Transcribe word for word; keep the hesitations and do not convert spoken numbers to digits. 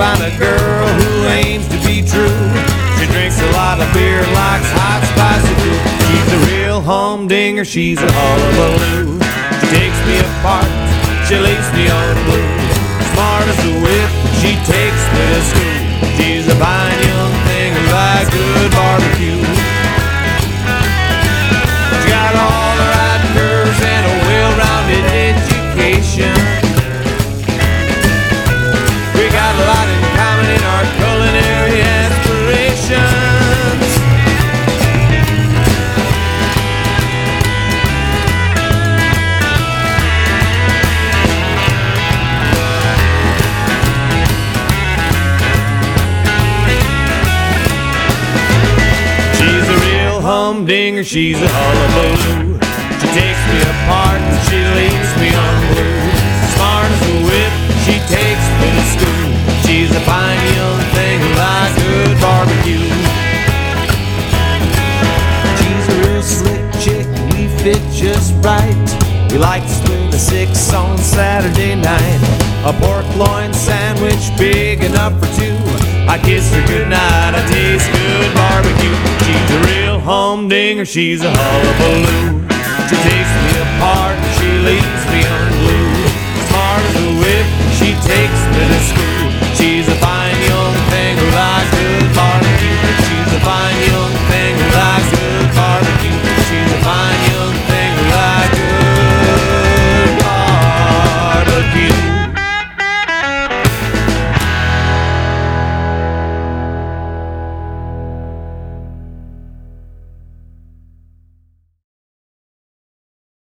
find a girl who aims to be true. She drinks a lot of beer and likes hot, spicy food. She's a real humdinger, she's a hullabaloo. She takes me apart, she lays me on blue. Smart as a whip, she takes me to school. She's a fine young thing who likes good barbecue. She got all the right curves and a well-rounded education. We got a lot in common in our culinary aspirations. She's a real humdinger, she's a hullabaloo. She takes me apart and she leaves me on blue. Smart as a whip, she takes me to school. She's a fine young thing who likes good barbecue. She's a real slick chick, we fit just right. We like to split a six on Saturday night. A pork loin sandwich big enough for two. I kiss her goodnight, I taste good barbecue. She's a real humdinger, she's a hullabaloo. She takes me apart and she leaves me unglued. Smart as a whip, she takes me to school.